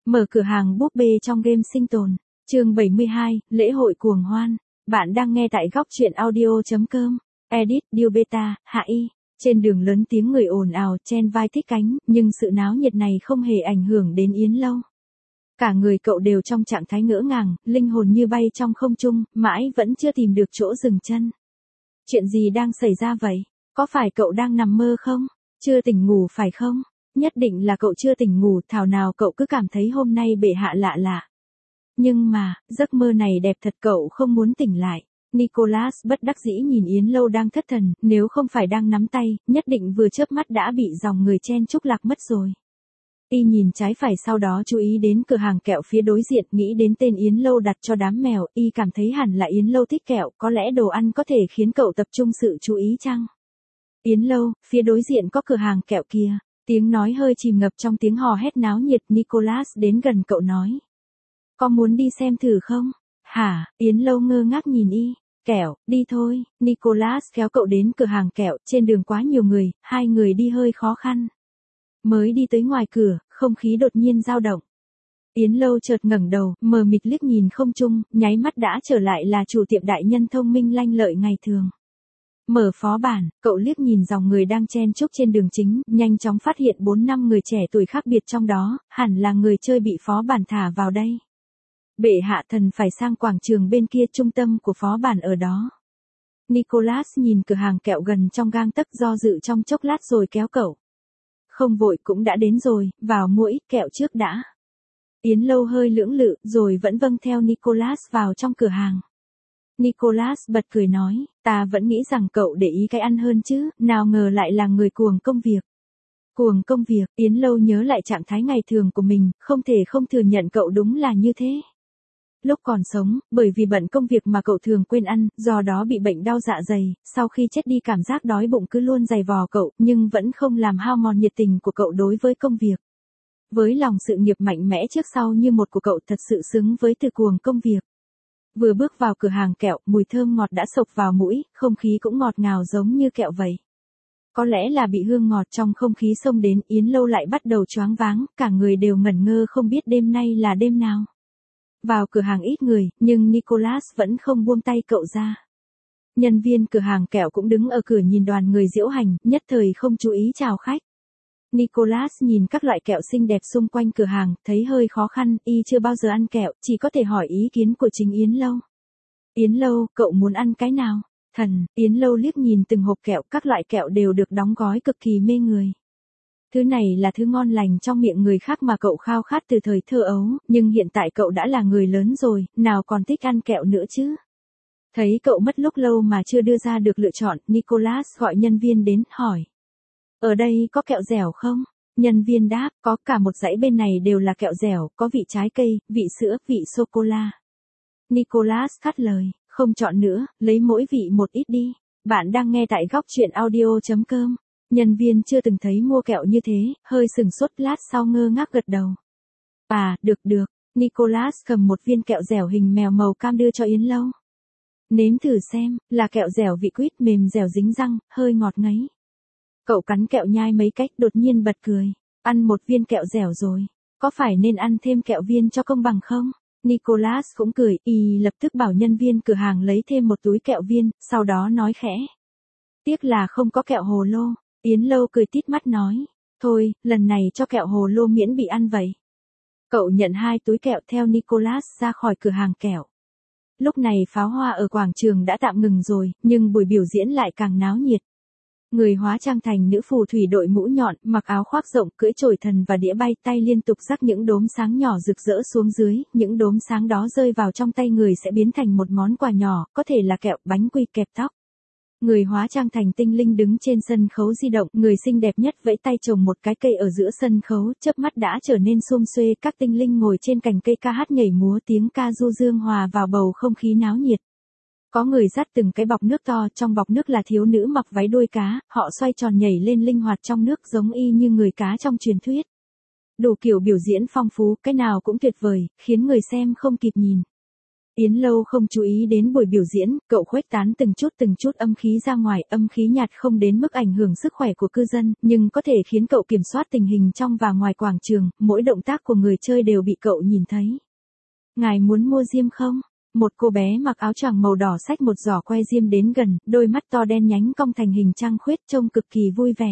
Mở cửa hàng búp bê trong game sinh tồn. Chương 72, lễ hội cuồng hoan. Bạn đang nghe tại góc truyện audio.com. Edit, Điều Beta, Hạ Y. Trên đường lớn tiếng người ồn ào chen vai thích cánh, nhưng sự náo nhiệt này không hề ảnh hưởng đến Yến Lâu. Cả người cậu đều trong trạng thái ngỡ ngàng, linh hồn như bay trong không trung, mãi vẫn chưa tìm được chỗ dừng chân. Chuyện gì đang xảy ra vậy? Có phải cậu đang nằm mơ không? Chưa tỉnh ngủ phải không? Nhất định là cậu chưa tỉnh ngủ, thảo nào cậu cứ cảm thấy hôm nay bệ hạ lạ lạ. Nhưng mà, giấc mơ này đẹp thật, cậu không muốn tỉnh lại. Nicholas bất đắc dĩ nhìn Yến Lâu đang thất thần, nếu không phải đang nắm tay, nhất định vừa chớp mắt đã bị dòng người chen chúc lạc mất rồi. Y nhìn trái phải, sau đó chú ý đến cửa hàng kẹo phía đối diện, nghĩ đến tên Yến Lâu đặt cho đám mèo, Y cảm thấy hẳn là Yến Lâu thích kẹo, có lẽ đồ ăn có thể khiến cậu tập trung sự chú ý chăng? Yến Lâu, phía đối diện có cửa hàng kẹo kia. Tiếng nói hơi chìm ngập trong tiếng hò hét náo nhiệt. Nicholas đến gần cậu nói. Có muốn đi xem thử không? Hả? Yến Lâu ngơ ngác nhìn Y. Kẹo, đi thôi. Nicholas kéo cậu đến cửa hàng kẹo, trên đường quá nhiều người, hai người đi hơi khó khăn. Mới đi tới ngoài cửa, không khí đột nhiên dao động. Yến Lâu chợt ngẩng đầu, mờ mịt liếc nhìn không trung, nháy mắt đã trở lại là chủ tiệm đại nhân thông minh lanh lợi ngày thường. Mở phó bản, cậu liếc nhìn dòng người đang chen chúc trên đường chính, nhanh chóng phát hiện 4-5 người trẻ tuổi khác biệt trong đó, hẳn là người chơi bị phó bản thả vào đây. Bệ hạ thần phải sang quảng trường bên kia, trung tâm của phó bản ở đó. Nicholas nhìn cửa hàng kẹo gần trong gang tấc, do dự trong chốc lát rồi kéo cậu. Không vội, cũng đã đến rồi, vào mua ít kẹo trước đã. Yến Lâu hơi lưỡng lự, rồi vẫn vâng theo Nicholas vào trong cửa hàng. Nicholas bật cười nói, ta vẫn nghĩ rằng cậu để ý cái ăn hơn chứ, nào ngờ lại là người cuồng công việc. Cuồng công việc, Yến Lâu nhớ lại trạng thái ngày thường của mình, không thể không thừa nhận cậu đúng là như thế. Lúc còn sống, bởi vì bận công việc mà cậu thường quên ăn, do đó bị bệnh đau dạ dày, sau khi chết đi cảm giác đói bụng cứ luôn giày vò cậu, nhưng vẫn không làm hao mòn nhiệt tình của cậu đối với công việc. Với lòng sự nghiệp mạnh mẽ trước sau như một của cậu, thật sự xứng với từ cuồng công việc. Vừa bước vào cửa hàng kẹo, mùi thơm ngọt đã xộc vào mũi, không khí cũng ngọt ngào giống như kẹo vậy. Có lẽ là bị hương ngọt trong không khí xông đến, Yến Lâu lại bắt đầu choáng váng, cả người đều ngẩn ngơ không biết đêm nay là đêm nào. Vào cửa hàng ít người, nhưng Nicholas vẫn không buông tay cậu ra. Nhân viên cửa hàng kẹo cũng đứng ở cửa nhìn đoàn người diễu hành, nhất thời không chú ý chào khách. Nicholas nhìn các loại kẹo xinh đẹp xung quanh cửa hàng, thấy hơi khó khăn, Y chưa bao giờ ăn kẹo, chỉ có thể hỏi ý kiến của chính Yến Lâu. Yến Lâu, cậu muốn ăn cái nào? Thần, Yến Lâu liếc nhìn từng hộp kẹo, các loại kẹo đều được đóng gói cực kỳ mê người. Thứ này là thứ ngon lành trong miệng người khác mà cậu khao khát từ thời thơ ấu, nhưng hiện tại cậu đã là người lớn rồi, nào còn thích ăn kẹo nữa chứ? Thấy cậu mất lúc lâu mà chưa đưa ra được lựa chọn, Nicholas gọi nhân viên đến, hỏi. Ở đây có kẹo dẻo không? Nhân viên đáp, có, cả một dãy bên này đều là kẹo dẻo, có vị trái cây, vị sữa, vị sô-cô-la. Nicholas cắt lời, không chọn nữa, lấy mỗi vị một ít đi. Bạn đang nghe tại góc truyện audio.com. Nhân viên chưa từng thấy mua kẹo như thế, hơi sừng sốt, lát sau ngơ ngác gật đầu. À, được được. Nicholas cầm một viên kẹo dẻo hình mèo màu cam đưa cho Yến Lâu. Nếm thử xem, là kẹo dẻo vị quýt mềm dẻo dính răng, hơi ngọt ngấy. Cậu cắn kẹo nhai mấy cách, đột nhiên bật cười. Ăn một viên kẹo dẻo rồi, có phải nên ăn thêm kẹo viên cho công bằng không? Nicholas cũng cười, Y lập tức bảo nhân viên cửa hàng lấy thêm một túi kẹo viên, sau đó nói khẽ. Tiếc là không có kẹo hồ lô. Yến Lâu cười tít mắt nói. Thôi, lần này cho kẹo hồ lô miễn bị ăn vậy. Cậu nhận 2 túi kẹo theo Nicholas ra khỏi cửa hàng kẹo. Lúc này pháo hoa ở quảng trường đã tạm ngừng rồi, nhưng buổi biểu diễn lại càng náo nhiệt. Người hóa trang thành nữ phù thủy đội mũ nhọn, mặc áo khoác rộng, cưỡi chổi thần và đĩa bay, tay liên tục rắc những đốm sáng nhỏ rực rỡ xuống dưới, những đốm sáng đó rơi vào trong tay người sẽ biến thành một món quà nhỏ, có thể là kẹo, bánh quy, kẹp tóc. Người hóa trang thành tinh linh đứng trên sân khấu di động, người xinh đẹp nhất vẫy tay trồng một cái cây ở giữa sân khấu, chớp mắt đã trở nên sum xuê, các tinh linh ngồi trên cành cây ca hát nhảy múa, tiếng ca du dương hòa vào bầu không khí náo nhiệt. Có người dắt từng cái bọc nước to, trong bọc nước là thiếu nữ mặc váy đuôi cá, họ xoay tròn nhảy lên linh hoạt trong nước giống y như người cá trong truyền thuyết. Đủ kiểu biểu diễn phong phú, cái nào cũng tuyệt vời, khiến người xem không kịp nhìn. Yến Lâu không chú ý đến buổi biểu diễn, cậu khuếch tán từng chút âm khí ra ngoài, âm khí nhạt không đến mức ảnh hưởng sức khỏe của cư dân, nhưng có thể khiến cậu kiểm soát tình hình trong và ngoài quảng trường, mỗi động tác của người chơi đều bị cậu nhìn thấy. Ngài muốn mua diêm không? Một cô bé mặc áo choàng màu đỏ xách một giỏ que diêm đến gần, đôi mắt to đen nhánh cong thành hình trăng khuyết trông cực kỳ vui vẻ.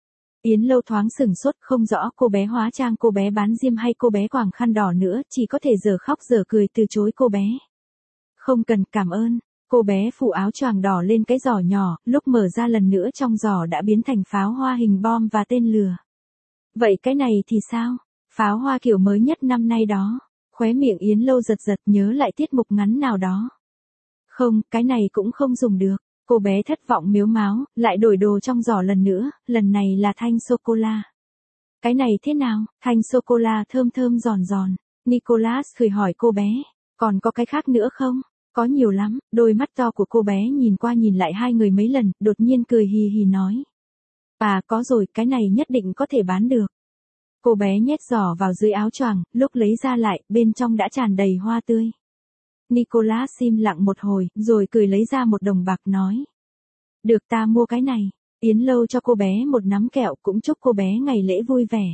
Yến Lâu thoáng sửng sốt, không rõ cô bé hóa trang cô bé bán diêm hay cô bé quàng khăn đỏ nữa, chỉ có thể giờ khóc giờ cười từ chối cô bé. Không cần, cảm ơn. Cô bé phủ áo choàng đỏ lên cái giỏ nhỏ, lúc mở ra lần nữa trong giỏ đã biến thành pháo hoa hình bom và tên lửa. Vậy cái này thì sao? Pháo hoa kiểu mới nhất năm nay đó. Khóe miệng Yến Lâu giật giật nhớ lại tiết mục ngắn nào đó. Không, cái này cũng không dùng được. Cô bé thất vọng miếu máo, lại đổi đồ trong giỏ lần nữa, lần này là thanh sô-cô-la. Cái này thế nào? Thanh sô-cô-la thơm thơm giòn giòn. Nicholas cười hỏi cô bé, còn có cái khác nữa không? Có nhiều lắm, đôi mắt to của cô bé nhìn qua nhìn lại hai người mấy lần, đột nhiên cười hì hì nói. À có rồi, cái này nhất định có thể bán được. Cô bé nhét giỏ vào dưới áo choàng, lúc lấy ra lại, bên trong đã tràn đầy hoa tươi. Nicholas im lặng một hồi, rồi cười lấy ra một đồng bạc nói. Được, ta mua cái này. Yến Lâu cho cô bé một nắm kẹo, cũng chúc cô bé ngày lễ vui vẻ.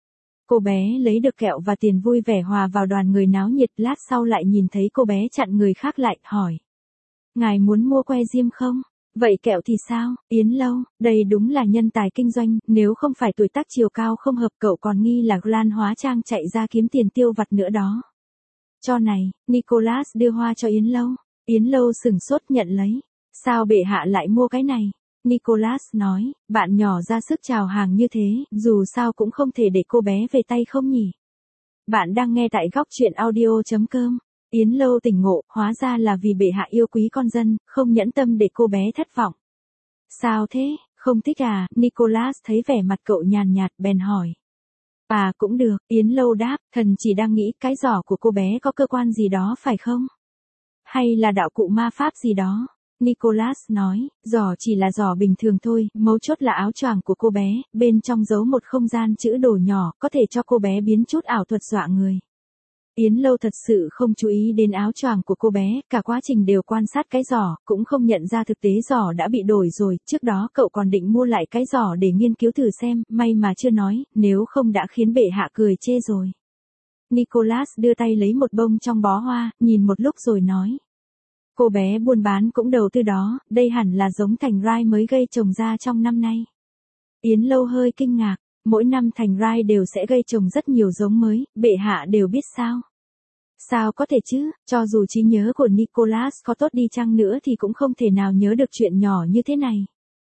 Cô bé lấy được kẹo và tiền vui vẻ hòa vào đoàn người náo nhiệt, lát sau lại nhìn thấy cô bé chặn người khác lại, hỏi. Ngài muốn mua que diêm không? Vậy kẹo thì sao? Yến Lâu, đây đúng là nhân tài kinh doanh, nếu không phải tuổi tác chiều cao không hợp cậu còn nghi là Glan hóa trang chạy ra kiếm tiền tiêu vặt nữa đó. Cho này, Nicholas đưa hoa cho Yến Lâu. Yến Lâu sửng sốt nhận lấy. Sao bệ hạ lại mua cái này? Nicholas nói, bạn nhỏ ra sức chào hàng như thế, dù sao cũng không thể để cô bé về tay không nhỉ. Bạn đang nghe tại góc truyện audio.com. Yến Lâu tỉnh ngộ, hóa ra là vì bệ hạ yêu quý con dân, không nhẫn tâm để cô bé thất vọng. Sao thế, không thích à? Nicholas thấy vẻ mặt cậu nhàn nhạt bèn hỏi. À cũng được, Yến Lâu đáp, thần chỉ đang nghĩ cái giỏ của cô bé có cơ quan gì đó phải không? Hay là đạo cụ ma pháp gì đó? Nicholas nói, giỏ chỉ là giỏ bình thường thôi, mấu chốt là áo choàng của cô bé, bên trong giấu một không gian chữ đồ nhỏ, có thể cho cô bé biến chút ảo thuật dọa người. Yến Lâu thật sự không chú ý đến áo choàng của cô bé, cả quá trình đều quan sát cái giỏ, cũng không nhận ra thực tế giỏ đã bị đổi rồi, trước đó cậu còn định mua lại cái giỏ để nghiên cứu thử xem, may mà chưa nói, nếu không đã khiến bệ hạ cười chê rồi. Nicholas đưa tay lấy một bông trong bó hoa, nhìn một lúc rồi nói. Cô bé buôn bán cũng đầu tư đó, đây hẳn là giống thành rai mới gây trồng ra trong năm nay. Yến Lâu hơi kinh ngạc, mỗi năm thành rai đều sẽ gây trồng rất nhiều giống mới, bệ hạ đều biết sao. Sao có thể chứ, cho dù trí nhớ của Nicholas có tốt đi chăng nữa thì cũng không thể nào nhớ được chuyện nhỏ như thế này.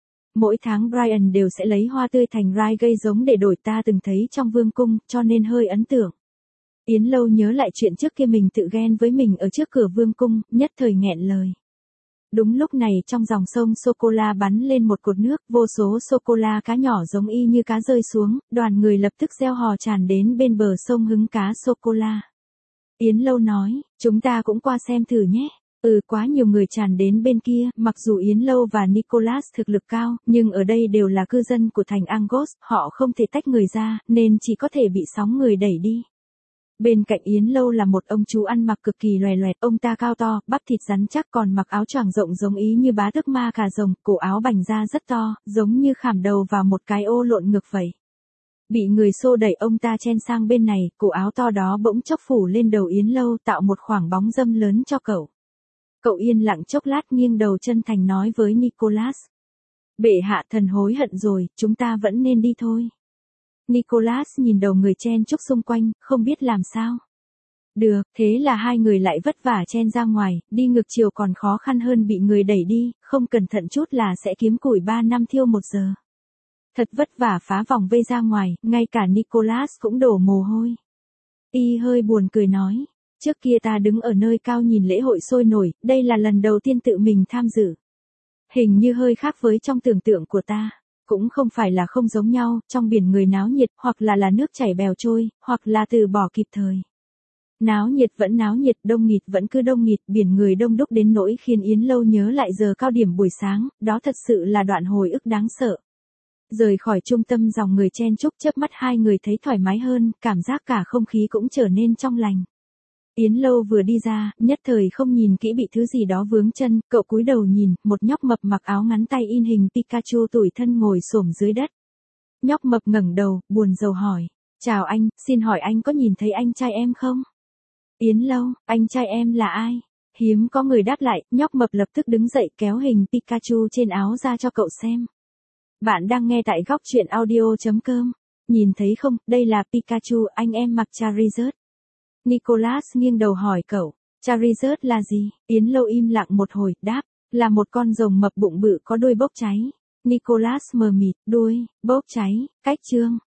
Mỗi tháng Brian đều sẽ lấy hoa tươi thành rai gây giống để đổi, ta từng thấy trong vương cung, cho nên hơi ấn tượng. Yến Lâu nhớ lại chuyện trước kia mình tự ghen với mình ở trước cửa vương cung, nhất thời nghẹn lời. Đúng lúc này trong dòng sông sô-cô-la bắn lên một cột nước, vô số sô-cô-la cá nhỏ giống y như cá rơi xuống, đoàn người lập tức reo hò tràn đến bên bờ sông hứng cá sô-cô-la. Yến Lâu nói, chúng ta cũng qua xem thử nhé. Quá nhiều người tràn đến bên kia, mặc dù Yến Lâu và Nicholas thực lực cao, nhưng ở đây đều là cư dân của thành Angos, họ không thể tách người ra, nên chỉ có thể bị sóng người đẩy đi. Bên cạnh Yến Lâu là một ông chú ăn mặc cực kỳ loè loẹt, ông ta cao to, bắp thịt rắn chắc còn mặc áo choàng rộng giống ý như bá tước ma cà rồng, cổ áo bành ra rất to, giống như khảm đầu vào một cái ô lộn ngược vậy. Bị người xô đẩy ông ta chen sang bên này, cổ áo to đó bỗng chốc phủ lên đầu Yến Lâu tạo một khoảng bóng râm lớn cho cậu. Cậu yên lặng chốc lát nghiêng đầu chân thành nói với Nicholas. Bệ hạ thần hối hận rồi, chúng ta vẫn nên đi thôi. Nicholas nhìn đầu người chen chúc xung quanh, không biết làm sao. Được, thế là hai người lại vất vả chen ra ngoài, đi ngược chiều còn khó khăn hơn bị người đẩy đi, không cẩn thận chút là sẽ kiếm củi 3 năm thiêu 1 giờ. Thật vất vả phá vòng vây ra ngoài, ngay cả Nicholas cũng đổ mồ hôi. Y hơi buồn cười nói, trước kia ta đứng ở nơi cao nhìn lễ hội sôi nổi, đây là lần đầu tiên tự mình tham dự. Hình như hơi khác với trong tưởng tượng của ta. Cũng không phải là không giống nhau, trong biển người náo nhiệt, hoặc là nước chảy bèo trôi, hoặc là từ bỏ kịp thời. Náo nhiệt vẫn náo nhiệt, đông nghịt vẫn cứ đông nghịt, biển người đông đúc đến nỗi khiến Yến Lâu nhớ lại giờ cao điểm buổi sáng, đó thật sự là đoạn hồi ức đáng sợ. Rời khỏi trung tâm dòng người chen chúc, chớp mắt hai người thấy thoải mái hơn, cảm giác cả không khí cũng trở nên trong lành. Yến Lâu vừa đi ra, nhất thời không nhìn kỹ bị thứ gì đó vướng chân, cậu cúi đầu nhìn, một nhóc mập mặc áo ngắn tay in hình Pikachu tủi thân ngồi xổm dưới đất. Nhóc mập ngẩng đầu, buồn rầu hỏi. Chào anh, xin hỏi anh có nhìn thấy anh trai em không? Yến Lâu, anh trai em là ai? Hiếm có người đáp lại, nhóc mập lập tức đứng dậy kéo hình Pikachu trên áo ra cho cậu xem. Bạn đang nghe tại góc truyện audio.com. Nhìn thấy không, đây là Pikachu, anh em mặc Charizard. Nicholas nghiêng đầu hỏi cậu, Charizard là gì? Yến Lâu im lặng một hồi, đáp, là một con rồng mập bụng bự có đuôi bốc cháy. Nicholas mờ mịt, đuôi, bốc cháy, cách chương.